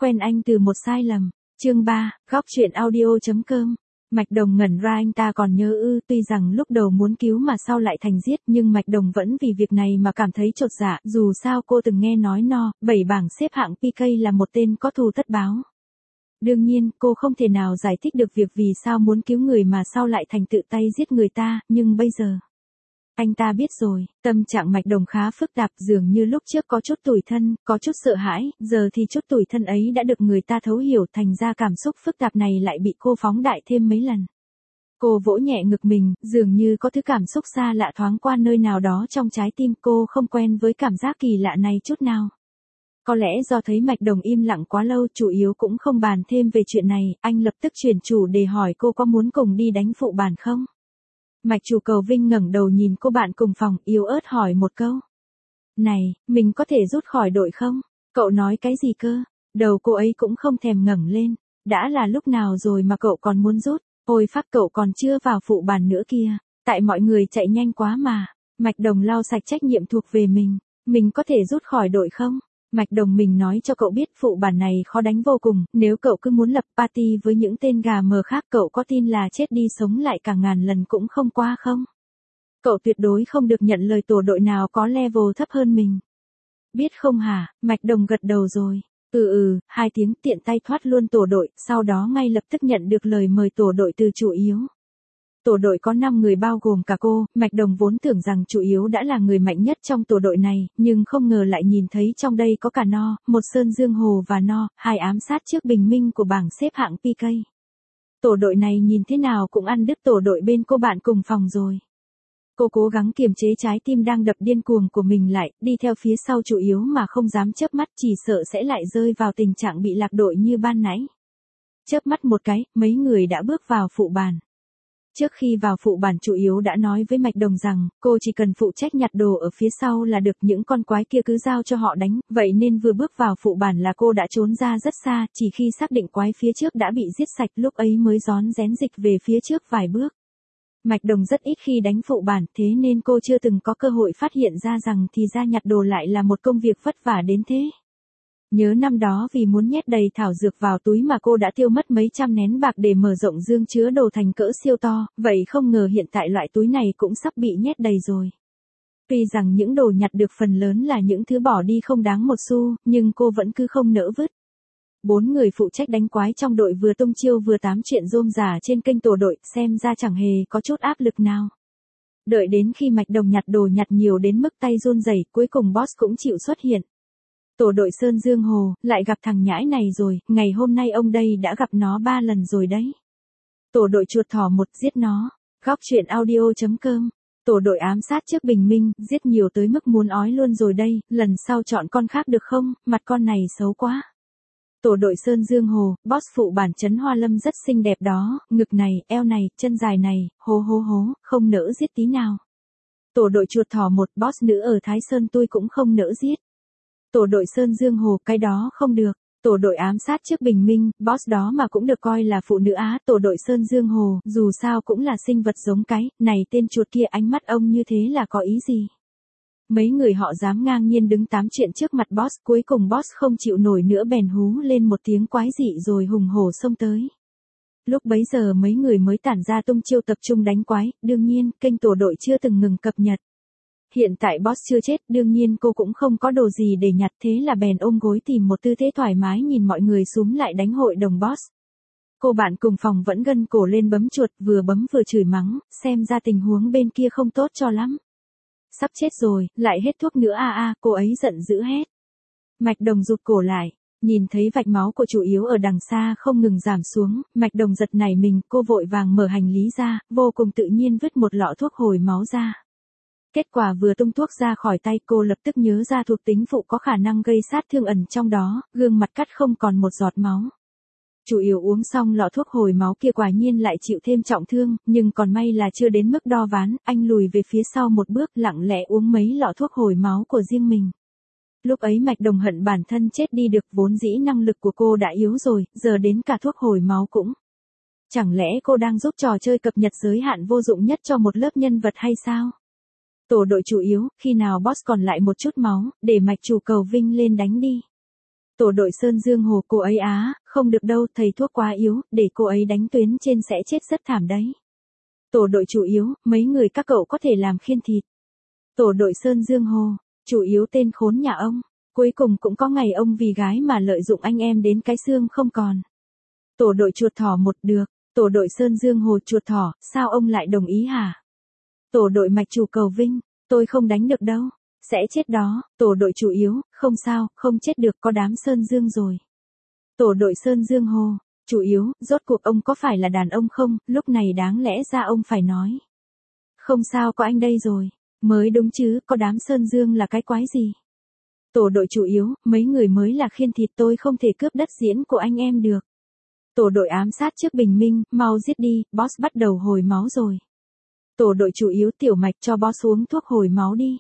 quen anh từ một sai lầm. Chương 3, góc truyện audio.com. Mạch Đồng ngẩn ra, anh ta còn nhớ tuy rằng lúc đầu muốn cứu mà sau lại thành giết, nhưng Mạch Đồng vẫn vì việc này mà cảm thấy chột dạ, dù sao cô từng nghe nói 7 bảng xếp hạng PK là một tên có thù tất báo. Đương nhiên, cô không thể nào giải thích được việc vì sao muốn cứu người mà sau lại thành tự tay giết người ta, nhưng bây giờ anh ta biết rồi. Tâm trạng Mạch Đồng khá phức tạp, dường như lúc trước có chút tủi thân, có chút sợ hãi, giờ thì chút tủi thân ấy đã được người ta thấu hiểu, thành ra cảm xúc phức tạp này lại bị cô phóng đại thêm mấy lần. Cô vỗ nhẹ ngực mình, dường như có thứ cảm xúc xa lạ thoáng qua nơi nào đó trong trái tim, cô không quen với cảm giác kỳ lạ này chút nào. Có lẽ do thấy Mạch Đồng im lặng quá lâu, chủ yếu cũng không bàn thêm về chuyện này, anh lập tức chuyển chủ đề hỏi cô có muốn cùng đi đánh phụ bàn không? Mạch chủ Cầu Vinh ngẩng đầu nhìn cô bạn cùng phòng, yếu ớt hỏi một câu. Này, mình có thể rút khỏi đội không? Cậu nói cái gì cơ? Đầu cô ấy cũng không thèm ngẩng lên. Đã là lúc nào rồi mà cậu còn muốn rút? Ôi phác, cậu còn chưa vào phụ bàn nữa kia. Tại mọi người chạy nhanh quá mà. Mạch Đồng lau sạch trách nhiệm thuộc về mình. Mình có thể rút khỏi đội không? Mạch Đồng mình nói cho cậu biết phụ bản này khó đánh vô cùng, nếu cậu cứ muốn lập party với những tên gà mờ khác, cậu có tin là chết đi sống lại cả ngàn lần cũng không qua không? Cậu tuyệt đối không được nhận lời tổ đội nào có level thấp hơn mình. Biết không hả? Mạch Đồng gật đầu rồi. 2 tiếng tiện tay thoát luôn tổ đội, sau đó ngay lập tức nhận được lời mời tổ đội từ chủ yếu. Tổ đội có 5 người bao gồm cả cô, Mạch Đồng vốn tưởng rằng chủ yếu đã là người mạnh nhất trong tổ đội này, nhưng không ngờ lại nhìn thấy trong đây có cả một Sơn Dương Hồ và hai ám sát trước bình minh của bảng xếp hạng PK. Tổ đội này nhìn thế nào cũng ăn đứt tổ đội bên cô bạn cùng phòng rồi. Cô cố gắng kiềm chế trái tim đang đập điên cuồng của mình lại, đi theo phía sau chủ yếu mà không dám chớp mắt, chỉ sợ sẽ lại rơi vào tình trạng bị lạc đội như ban nãy. Chớp mắt một cái, mấy người đã bước vào phụ bàn. Trước khi vào phụ bản, chủ yếu đã nói với Mạch Đồng rằng, cô chỉ cần phụ trách nhặt đồ ở phía sau là được, những con quái kia cứ giao cho họ đánh, vậy nên vừa bước vào phụ bản là cô đã trốn ra rất xa, chỉ khi xác định quái phía trước đã bị giết sạch lúc ấy mới rón rén dịch về phía trước vài bước. Mạch Đồng rất ít khi đánh phụ bản, thế nên cô chưa từng có cơ hội phát hiện ra rằng thì ra nhặt đồ lại là một công việc vất vả đến thế. Nhớ năm đó vì muốn nhét đầy thảo dược vào túi mà cô đã tiêu mất mấy trăm nén bạc để mở rộng dương chứa đồ thành cỡ siêu to, vậy không ngờ hiện tại loại túi này cũng sắp bị nhét đầy rồi. Tuy rằng những đồ nhặt được phần lớn là những thứ bỏ đi không đáng một xu, nhưng cô vẫn cứ không nỡ vứt. 4 người phụ trách đánh quái trong đội vừa tung chiêu vừa tám chuyện rôm rả trên kênh tổ đội, xem ra chẳng hề có chút áp lực nào. Đợi đến khi Mạch Đồng nhặt đồ nhặt nhiều đến mức tay run rẩy, cuối cùng boss cũng chịu xuất hiện. Tổ đội Sơn Dương Hồ, lại gặp thằng nhãi này rồi, ngày hôm nay ông đây đã gặp nó 3 lần rồi đấy. Tổ đội chuột thỏ 1, giết nó. Góc truyện audio.com. Tổ đội ám sát trước bình minh, giết nhiều tới mức muốn ói luôn rồi đây, lần sau chọn con khác được không, mặt con này xấu quá. Tổ đội Sơn Dương Hồ, boss phụ bản Trấn Hoa Lâm rất xinh đẹp đó, ngực này, eo này, chân dài này, hố, không nỡ giết tí nào. Tổ đội chuột thỏ 1, boss nữ ở Thái Sơn tôi cũng không nỡ giết. Tổ đội Sơn Dương Hồ, cái đó không được. Tổ đội ám sát trước bình minh, boss đó mà cũng được coi là phụ nữ á. Tổ đội Sơn Dương Hồ, dù sao cũng là sinh vật giống cái, này tên chuột kia ánh mắt ông như thế là có ý gì? Mấy người họ dám ngang nhiên đứng tám chuyện trước mặt boss, cuối cùng boss không chịu nổi nữa bèn hú lên một tiếng quái dị rồi hùng hổ xông tới. Lúc bấy giờ mấy người mới tản ra tung chiêu tập trung đánh quái, đương nhiên, kênh tổ đội chưa từng ngừng cập nhật. Hiện tại boss chưa chết, đương nhiên cô cũng không có đồ gì để nhặt, thế là bèn ôm gối tìm một tư thế thoải mái nhìn mọi người xúm lại đánh hội đồng boss. Cô bạn cùng phòng vẫn gân cổ lên bấm chuột, vừa bấm vừa chửi mắng, xem ra tình huống bên kia không tốt cho lắm. Sắp chết rồi, lại hết thuốc nữa cô ấy giận dữ hét. Mạch Đồng rụt cổ lại, nhìn thấy vạch máu của chủ yếu ở đằng xa không ngừng giảm xuống, Mạch Đồng giật nảy mình, cô vội vàng mở hành lý ra, vô cùng tự nhiên vứt một lọ thuốc hồi máu ra. Kết quả vừa tung thuốc ra khỏi tay, cô lập tức nhớ ra thuộc tính phụ có khả năng gây sát thương ẩn trong đó, gương mặt cắt không còn một giọt máu. Chủ yếu uống xong lọ thuốc hồi máu kia quả nhiên lại chịu thêm trọng thương, nhưng còn may là chưa đến mức đo ván, anh lùi về phía sau một bước lặng lẽ uống mấy lọ thuốc hồi máu của riêng mình. Lúc ấy Mạch Đồng hận bản thân chết đi được, vốn dĩ năng lực của cô đã yếu rồi, giờ đến cả thuốc hồi máu cũng. Chẳng lẽ cô đang giúp trò chơi cập nhật giới hạn vô dụng nhất cho một lớp nhân vật hay sao? Tổ đội chủ yếu, khi nào boss còn lại một chút máu, để Mạch chủ Cầu Vinh lên đánh đi. Tổ đội Sơn Dương Hồ, cô ấy á, không được đâu, thầy thuốc quá yếu, để cô ấy đánh tuyến trên sẽ chết rất thảm đấy. Tổ đội chủ yếu, mấy người các cậu có thể làm khiên thịt. Tổ đội Sơn Dương Hồ, chủ yếu tên khốn nhà ông. Cuối cùng cũng có ngày ông vì gái mà lợi dụng anh em đến cái xương không còn. Tổ đội chuột thỏ một được. Tổ đội Sơn Dương Hồ chuột thỏ, sao ông lại đồng ý hả? Tổ đội mạch chủ cầu Vinh, tôi không đánh được đâu. Sẽ chết đó. Tổ đội chủ yếu, không sao, không chết được, có đám Sơn Dương rồi. Tổ đội Sơn Dương Hồ, chủ yếu, rốt cuộc ông có phải là đàn ông không? Lúc này đáng lẽ ra ông phải nói. Không sao, có anh đây rồi. Mới đúng chứ, có đám Sơn Dương là cái quái gì? Tổ đội chủ yếu, mấy người mới là khiên thịt, tôi không thể cướp đất diễn của anh em được. Tổ đội ám sát trước bình minh, mau giết đi, boss bắt đầu hồi máu rồi. Tổ đội chủ yếu tiểu mạch cho boss uống thuốc hồi máu đi.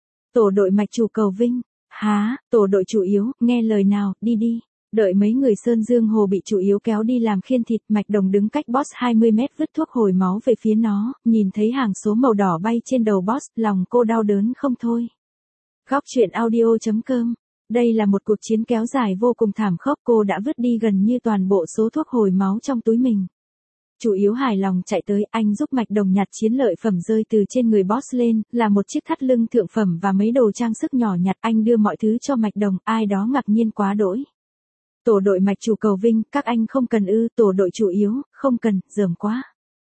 Tổ đội mạch chủ cầu Vinh, há, tổ đội chủ yếu, nghe lời nào, đi đi. Đợi mấy người Sơn Dương Hồ bị chủ yếu kéo đi làm khiên thịt, Mạch Đồng đứng cách boss 20 mét vứt thuốc hồi máu về phía nó, nhìn thấy hàng số màu đỏ bay trên đầu boss, lòng cô đau đớn không thôi. Góc truyện audio.com. Đây là một cuộc chiến kéo dài vô cùng thảm khốc, cô đã vứt đi gần như toàn bộ số thuốc hồi máu trong túi mình. Chủ yếu hài lòng chạy tới, anh giúp Mạch Đồng nhặt chiến lợi phẩm rơi từ trên người boss lên, là một chiếc thắt lưng thượng phẩm và mấy đồ trang sức nhỏ nhặt, anh đưa mọi thứ cho Mạch Đồng, ai đó ngạc nhiên quá đỗi. Tổ đội mạch chủ cầu Vinh, các anh không cần ư? Tổ đội chủ yếu, không cần, dởm quá.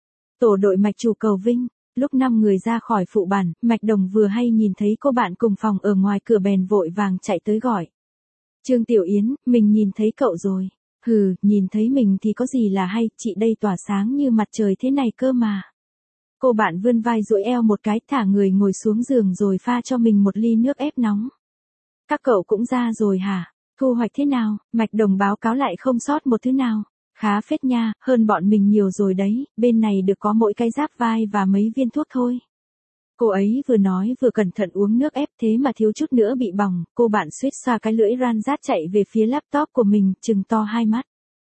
Tổ đội mạch chủ cầu Vinh, lúc 5 người ra khỏi phụ bản, Mạch Đồng vừa hay nhìn thấy cô bạn cùng phòng ở ngoài cửa bèn vội vàng chạy tới gọi. Trương Tiểu Yến, mình nhìn thấy cậu rồi. Hừ, nhìn thấy mình thì có gì là hay, chị đây tỏa sáng như mặt trời thế này cơ mà. Cô bạn vươn vai duỗi eo một cái, thả người ngồi xuống giường rồi pha cho mình một ly nước ép nóng. Các cậu cũng ra rồi hả? Thu hoạch thế nào? Mạch Đồng báo cáo lại không sót một thứ nào. Khá phết nha, hơn bọn mình nhiều rồi đấy, bên này được có mỗi cái giáp vai và mấy viên thuốc thôi. Cô ấy vừa nói vừa cẩn thận uống nước ép, thế mà thiếu chút nữa bị bỏng, cô bạn suýt xoa cái lưỡi ran rát chạy về phía laptop của mình, trừng to hai mắt.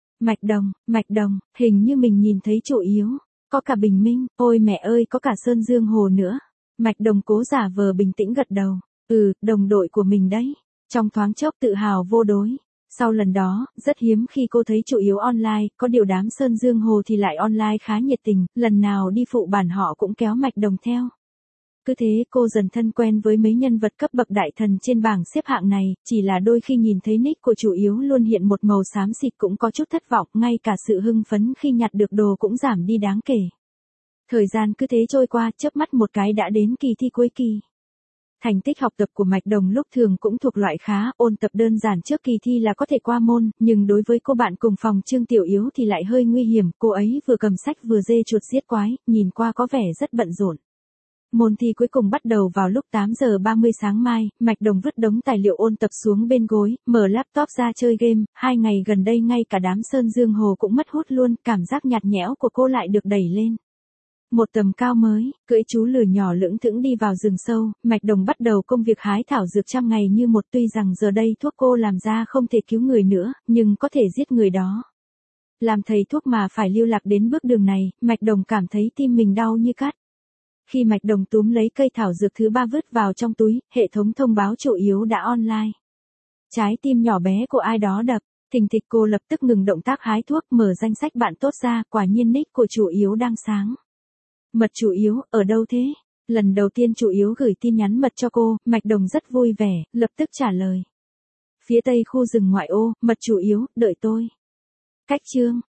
Mạch Đồng, hình như mình nhìn thấy chủ yếu. Có cả bình minh, ôi mẹ ơi, có cả Sơn Dương Hồ nữa. Mạch Đồng cố giả vờ bình tĩnh gật đầu. Đồng đội của mình đấy. Trong thoáng chốc tự hào vô đối. Sau lần đó, rất hiếm khi cô thấy chủ yếu online, có điều đám Sơn Dương Hồ thì lại online khá nhiệt tình, lần nào đi phụ bản họ cũng kéo Mạch Đồng theo. Cứ thế cô dần thân quen với mấy nhân vật cấp bậc đại thần trên bảng xếp hạng này, chỉ là đôi khi nhìn thấy nick của chủ yếu luôn hiện một màu xám xịt cũng có chút thất vọng, ngay cả sự hưng phấn khi nhặt được đồ cũng giảm đi đáng kể. Thời gian cứ thế trôi qua, chớp mắt một cái đã đến kỳ thi cuối kỳ. Thành tích học tập của Mạch Đồng lúc thường cũng thuộc loại khá, ôn tập đơn giản trước kỳ thi là có thể qua môn, nhưng đối với cô bạn cùng phòng Trương Tiểu Yếu thì lại hơi nguy hiểm, cô ấy vừa cầm sách vừa dê chuột giết quái, nhìn qua có vẻ rất bận rộn. Môn thi cuối cùng bắt đầu vào lúc 8 giờ 30 sáng mai, Mạch Đồng vứt đống tài liệu ôn tập xuống bên gối, mở laptop ra chơi game, 2 ngày gần đây ngay cả đám Sơn Dương Hồ cũng mất hút luôn, cảm giác nhạt nhẽo của cô lại được đẩy lên. Một tầm cao mới, cưỡi chú lừa nhỏ lững thững đi vào rừng sâu, Mạch Đồng bắt đầu công việc hái thảo dược trăm ngày như một, tuy rằng giờ đây thuốc cô làm ra không thể cứu người nữa, nhưng có thể giết người đó. Làm thầy thuốc mà phải lưu lạc đến bước đường này, Mạch Đồng cảm thấy tim mình đau như cắt. Khi Mạch Đồng túm lấy cây thảo dược thứ 3 vứt vào trong túi, hệ thống thông báo chủ yếu đã online. Trái tim nhỏ bé của ai đó đập, thình thịch, cô lập tức ngừng động tác hái thuốc, mở danh sách bạn tốt ra, quả nhiên nick của chủ yếu đang sáng. Mật chủ yếu, ở đâu thế? Lần đầu tiên chủ yếu gửi tin nhắn mật cho cô, Mạch Đồng rất vui vẻ, lập tức trả lời. Phía tây khu rừng ngoại ô, mật chủ yếu, đợi tôi. Cách chương.